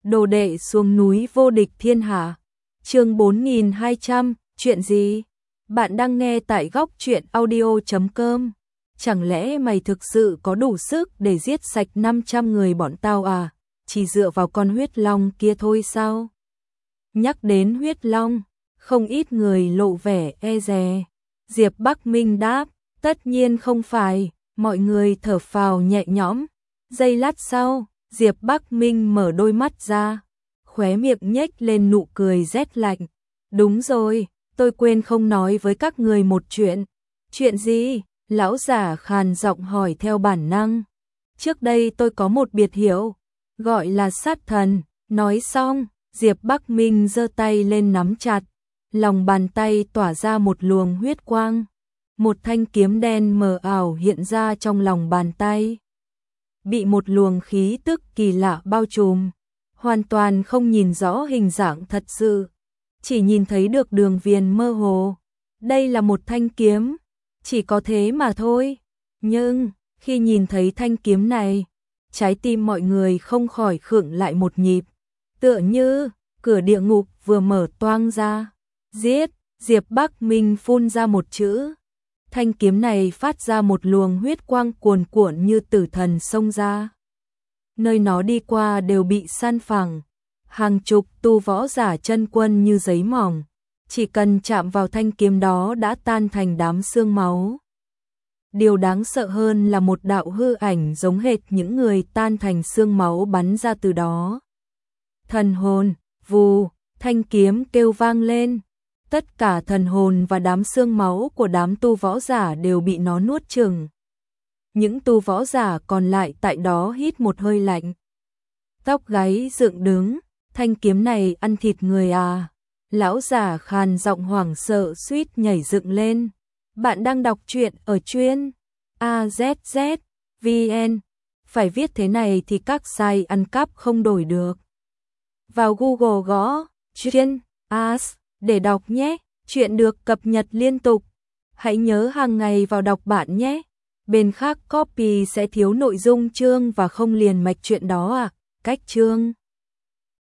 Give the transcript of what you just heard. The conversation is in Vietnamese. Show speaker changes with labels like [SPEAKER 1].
[SPEAKER 1] Đồ đệ xuống núi vô địch thiên hạ. Chương 4200, chuyện gì? Bạn đang nghe tại góc truyện audio.com. Chẳng lẽ mày thực sự có đủ sức để giết sạch 500 người bọn tao à? Chỉ dựa vào con huyết long kia thôi sao? Nhắc đến huyết long, không ít người lộ vẻ e dè. Diệp Bắc Minh đáp, tất nhiên không phải. Mọi người thở phào nhẹ nhõm. Giây lát sau, Diệp Bắc Minh mở đôi mắt ra, khóe miệng nhếch lên nụ cười rét lạnh. Đúng rồi, tôi quên không nói với các người một chuyện. Chuyện gì? Lão giả khàn giọng hỏi theo bản năng. Trước đây tôi có một biệt hiệu, gọi là sát thần. Nói xong, Diệp Bắc Minh giơ tay lên nắm chặt, lòng bàn tay tỏa ra một luồng huyết quang. Một thanh kiếm đen mờ ảo hiện ra trong lòng bàn tay, bị một luồng khí tức kỳ lạ bao trùm, hoàn toàn không nhìn rõ hình dạng thật sự, chỉ nhìn thấy được đường viền mơ hồ. Đây là một thanh kiếm, chỉ có thế mà thôi. Nhưng, khi nhìn thấy thanh kiếm này, trái tim mọi người không khỏi khựng lại một nhịp, tựa như cửa địa ngục vừa mở toang ra. Giết! Diệp Bắc Minh phun ra một chữ. Thanh kiếm này phát ra một luồng huyết quang cuồn cuộn như tử thần xông ra. Nơi nó đi qua đều bị san phẳng, hàng chục tu võ giả chân quân như giấy mỏng, chỉ cần chạm vào thanh kiếm đó đã tan thành đám xương máu. Điều đáng sợ hơn là một đạo hư ảnh giống hệt những người tan thành xương máu bắn ra từ đó. Thần hồn, vù, thanh kiếm kêu vang lên. Tất cả thần hồn và đám xương máu của đám tu võ giả đều bị nó nuốt chửng. Những tu võ giả còn lại tại đó hít một hơi lạnh, tóc gáy dựng đứng. Thanh kiếm này ăn thịt người à? Lão giả khàn giọng hoảng sợ suýt nhảy dựng lên. Bạn đang đọc truyện ở truyện AZZ.vn. Phải viết thế này thì các site ăn cắp không đổi được. Vào Google gõ truyện AZ để đọc nhé. Chuyện được cập nhật liên tục. Hãy nhớ hàng ngày vào đọc bạn nhé. Bên khác copy sẽ thiếu nội dung chương và không liền mạch chuyện đó à? Cách chương